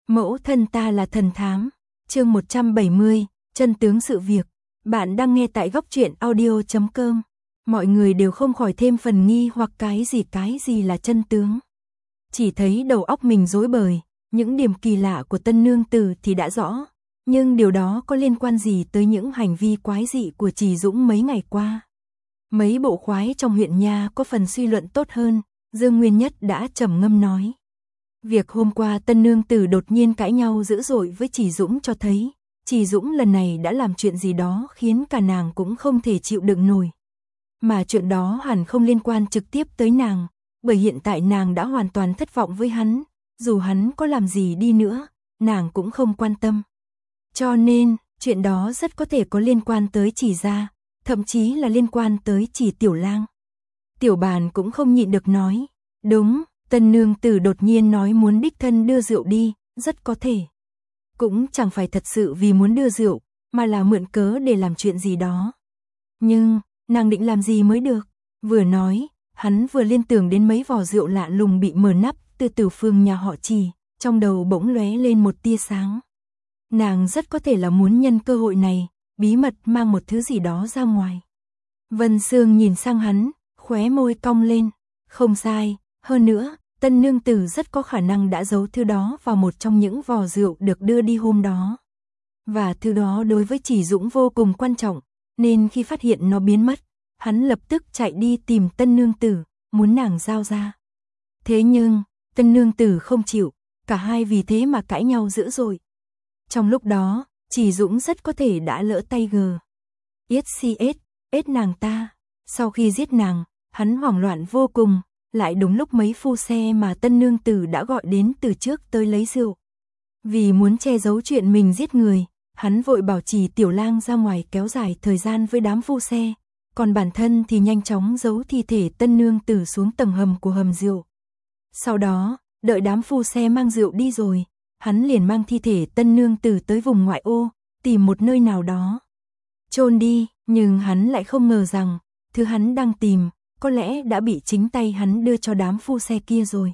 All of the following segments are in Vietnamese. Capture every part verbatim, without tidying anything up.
Mẫu thân ta là thần thám. Chương một trăm bảy mươi, chân tướng sự việc. Bạn đang nghe tại góc truyện audio chấm com. Mọi người đều không khỏi thêm phần nghi hoặc cái gì cái gì là chân tướng. Chỉ thấy đầu óc mình rối bời, những điểm kỳ lạ của tân nương tử thì đã rõ, nhưng điều đó có liên quan gì tới những hành vi quái dị của Trì Dũng mấy ngày qua? Mấy bộ khoái trong huyện nha có phần suy luận tốt hơn, Dương Nguyên Nhất đã trầm ngâm nói. Việc hôm qua tân nương tử đột nhiên cãi nhau dữ dội với Trì Dũng cho thấy, Trì Dũng lần này đã làm chuyện gì đó khiến cả nàng cũng không thể chịu đựng nổi. Mà chuyện đó hẳn không liên quan trực tiếp tới nàng, bởi hiện tại nàng đã hoàn toàn thất vọng với hắn, dù hắn có làm gì đi nữa, nàng cũng không quan tâm. Cho nên, chuyện đó rất có thể có liên quan tới Trì gia, thậm chí là liên quan tới Trì Tiểu Lang. Tiểu Bàn cũng không nhịn được nói, đúng, tân nương tử đột nhiên nói muốn đích thân đưa rượu đi, rất có thể. Cũng chẳng phải thật sự vì muốn đưa rượu, mà là mượn cớ để làm chuyện gì đó. Nhưng, nàng định làm gì mới được? Vừa nói, hắn vừa liên tưởng đến mấy vò rượu lạ lùng bị mở nắp từ Tử Phương nhà họ Trì, trong đầu bỗng lóe lên một tia sáng. Nàng rất có thể là muốn nhân cơ hội này, bí mật mang một thứ gì đó ra ngoài. Vân Sương nhìn sang hắn, khóe môi cong lên, không sai, hơn nữa, tân nương tử rất có khả năng đã giấu thứ đó vào một trong những vò rượu được đưa đi hôm đó. Và thứ đó đối với Trì Dũng vô cùng quan trọng, nên khi phát hiện nó biến mất, hắn lập tức chạy đi tìm tân nương tử, muốn nàng giao ra. Thế nhưng, tân nương tử không chịu, cả hai vì thế mà cãi nhau dữ dội. Trong lúc đó, Trì Dũng rất có thể đã lỡ tay gờ. Yết si ết, ết nàng ta. Sau khi giết nàng, hắn hoảng loạn vô cùng, lại đúng lúc mấy phu xe mà tân nương tử đã gọi đến từ trước tới lấy rượu. Vì muốn che giấu chuyện mình giết người, hắn vội bảo Trì Tiểu Lang ra ngoài kéo dài thời gian với đám phu xe, còn bản thân thì nhanh chóng giấu thi thể tân nương tử xuống tầng hầm của hầm rượu. Sau đó, đợi đám phu xe mang rượu đi rồi, hắn liền mang thi thể tân nương tử tới vùng ngoại ô, tìm một nơi nào đó chôn đi, nhưng hắn lại không ngờ rằng, thứ hắn đang tìm, có lẽ đã bị chính tay hắn đưa cho đám phu xe kia rồi.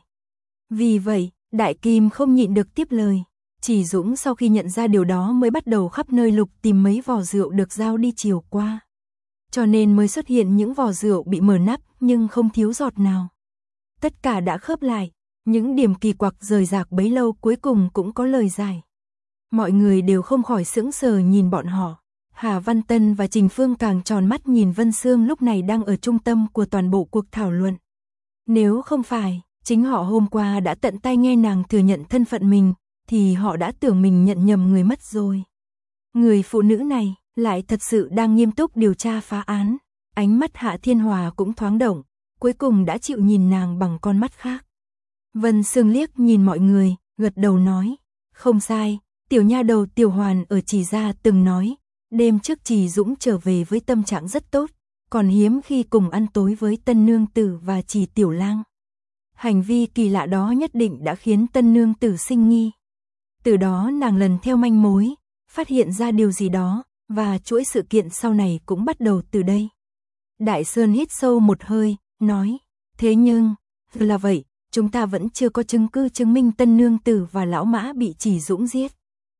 Vì vậy, Đại Kim không nhịn được tiếp lời. Trì Dũng sau khi nhận ra điều đó mới bắt đầu khắp nơi lục tìm mấy vò rượu được giao đi chiều qua. Cho nên mới xuất hiện những vò rượu bị mở nắp nhưng không thiếu giọt nào. Tất cả đã khớp lại, những điểm kỳ quặc rời rạc bấy lâu cuối cùng cũng có lời giải. Mọi người đều không khỏi sững sờ nhìn bọn họ. Hà Văn Tân và Trình Phương càng tròn mắt nhìn Vân Sương lúc này đang ở trung tâm của toàn bộ cuộc thảo luận. Nếu không phải, chính họ hôm qua đã tận tay nghe nàng thừa nhận thân phận mình, thì họ đã tưởng mình nhận nhầm người mất rồi. Người phụ nữ này lại thật sự đang nghiêm túc điều tra phá án. Ánh mắt Hạ Thiên Hòa cũng thoáng động, cuối cùng đã chịu nhìn nàng bằng con mắt khác. Vân Sương liếc nhìn mọi người, gật đầu nói, không sai, tiểu nha đầu Tiểu Hoàn ở Trì gia từng nói, đêm trước Trì Dũng trở về với tâm trạng rất tốt, còn hiếm khi cùng ăn tối với tân nương tử và Trì Tiểu Lang. Hành vi kỳ lạ đó nhất định đã khiến tân nương tử sinh nghi. Từ đó nàng lần theo manh mối, phát hiện ra điều gì đó, và chuỗi sự kiện sau này cũng bắt đầu từ đây. Đại Sơn hít sâu một hơi, nói, thế nhưng, là vậy, chúng ta vẫn chưa có chứng cứ chứng minh tân nương tử và lão mã bị Trì Dũng giết.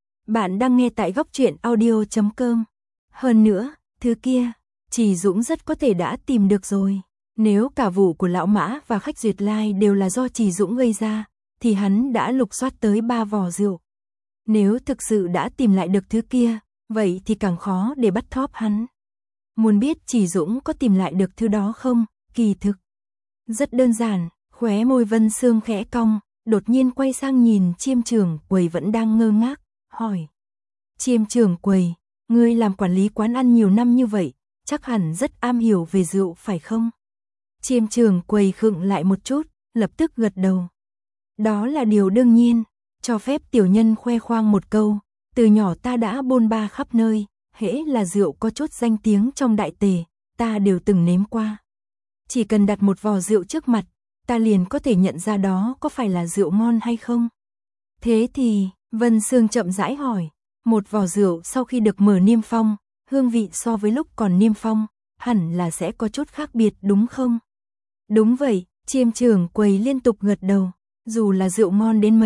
Bạn đang nghe tại góc truyện audio chấm com. Hơn nữa, thứ kia, Trì Dũng rất có thể đã tìm được rồi. Nếu cả vụ của lão mã và khách Duyệt Lai đều là do Trì Dũng gây ra, thì hắn đã lục soát tới ba vò rượu. Nếu thực sự đã tìm lại được thứ kia, vậy thì càng khó để bắt thóp hắn. Muốn biết Trì Dũng có tìm lại được thứ đó không? Kỳ thực rất đơn giản. Khóe môi Vân Sương khẽ cong, đột nhiên quay sang nhìn Chiêm Trưởng Quầy vẫn đang ngơ ngác, hỏi. Chiêm Trưởng Quầy, ngươi làm quản lý quán ăn nhiều năm như vậy, chắc hẳn rất am hiểu về rượu phải không? Chiêm Trưởng Quầy khựng lại một chút, lập tức gật đầu. Đó là điều đương nhiên, cho phép tiểu nhân khoe khoang một câu, từ nhỏ ta đã bôn ba khắp nơi, hễ là rượu có chút danh tiếng trong đại tề, ta đều từng nếm qua. Chỉ cần đặt một vò rượu trước mặt, ta liền có thể nhận ra đó có phải là rượu ngon hay không. Thế thì, Vân Sương chậm rãi hỏi, một vò rượu sau khi được mở niêm phong, hương vị so với lúc còn niêm phong, hẳn là sẽ có chút khác biệt đúng không? Đúng vậy, Chiêm Trưởng Quầy liên tục gật đầu, dù là rượu ngon đến mấy,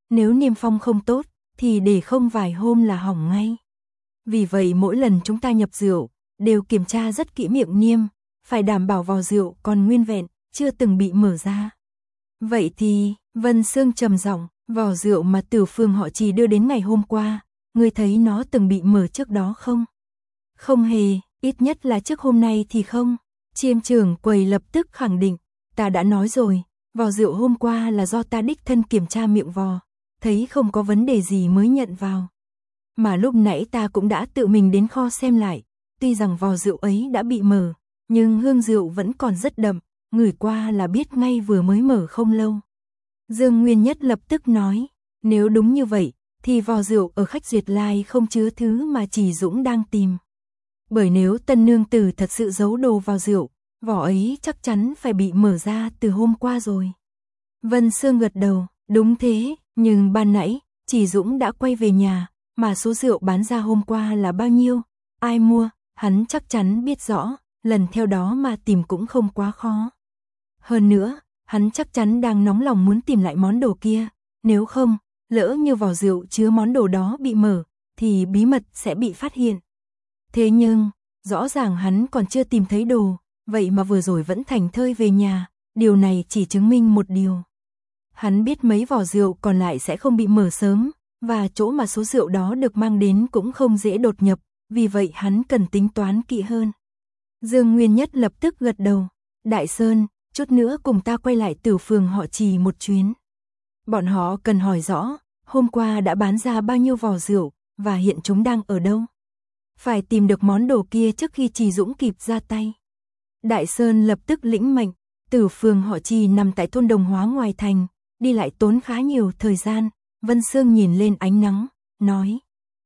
nếu niêm phong không tốt, thì để không vài hôm là hỏng ngay. Vì vậy mỗi lần chúng ta nhập rượu, đều kiểm tra rất kỹ miệng niêm, phải đảm bảo vỏ rượu còn nguyên vẹn, chưa từng bị mở ra. Vậy thì, Vân Sương trầm giọng, vỏ rượu mà Tử Phường họ Trì đưa đến ngày hôm qua, ngươi thấy nó từng bị mở trước đó không? Không hề, ít nhất là trước hôm nay thì không. Chiêm trưởng quầy lập tức khẳng định, ta đã nói rồi, vỏ rượu hôm qua là do ta đích thân kiểm tra miệng vò, thấy không có vấn đề gì mới nhận vào. Mà lúc nãy ta cũng đã tự mình đến kho xem lại, tuy rằng vò rượu ấy đã bị mở, nhưng hương rượu vẫn còn rất đậm, ngửi qua là biết ngay vừa mới mở không lâu. Dương Nguyên Nhất lập tức nói, nếu đúng như vậy, thì vò rượu ở khách Duyệt Lai không chứa thứ mà Trì Dũng đang tìm. Bởi nếu tân nương tử thật sự giấu đồ vào rượu, vỏ ấy chắc chắn phải bị mở ra từ hôm qua rồi. Vân Sương gật đầu, đúng thế, nhưng ban nãy, Trì Dũng đã quay về nhà, mà số rượu bán ra hôm qua là bao nhiêu, ai mua, hắn chắc chắn biết rõ, lần theo đó mà tìm cũng không quá khó. Hơn nữa, hắn chắc chắn đang nóng lòng muốn tìm lại món đồ kia, nếu không, lỡ như vỏ rượu chứa món đồ đó bị mở, thì bí mật sẽ bị phát hiện. Thế nhưng, rõ ràng hắn còn chưa tìm thấy đồ, vậy mà vừa rồi vẫn thảnh thơi về nhà, điều này chỉ chứng minh một điều. Hắn biết mấy vỏ rượu còn lại sẽ không bị mở sớm, và chỗ mà số rượu đó được mang đến cũng không dễ đột nhập, vì vậy hắn cần tính toán kỹ hơn. Dương Nguyên Nhất lập tức gật đầu, Đại Sơn, chút nữa cùng ta quay lại Tử Phường họ Trì một chuyến. Bọn họ cần hỏi rõ, hôm qua đã bán ra bao nhiêu vỏ rượu, và hiện chúng đang ở đâu. Phải tìm được món đồ kia trước khi Trì Dũng kịp ra tay. Đại Sơn lập tức lĩnh mệnh, Tử Phường họ Trì nằm tại thôn Đồng Hóa ngoài thành, đi lại tốn khá nhiều thời gian. Vân Sương nhìn lên ánh nắng, nói,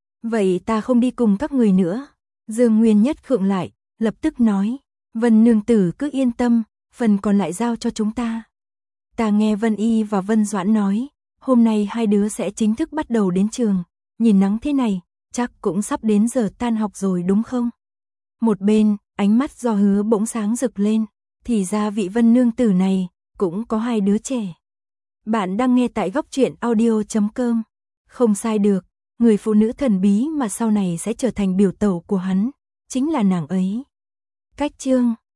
vậy ta không đi cùng các người nữa. Dương Nguyên Nhất khựng lại, lập tức nói, Vân nương tử cứ yên tâm, phần còn lại giao cho chúng ta. Ta nghe Vân Y và Vân Doãn nói, hôm nay hai đứa sẽ chính thức bắt đầu đến trường, nhìn nắng thế này, chắc cũng sắp đến giờ tan học rồi đúng không? Một bên, ánh mắt Do Hứa bỗng sáng rực lên, thì ra vị Vân nương tử này, cũng có hai đứa trẻ. Bạn đang nghe tại góc truyện audio chấm com. Không sai được, người phụ nữ thần bí mà sau này sẽ trở thành biểu tẩu của hắn, chính là nàng ấy. Cách chương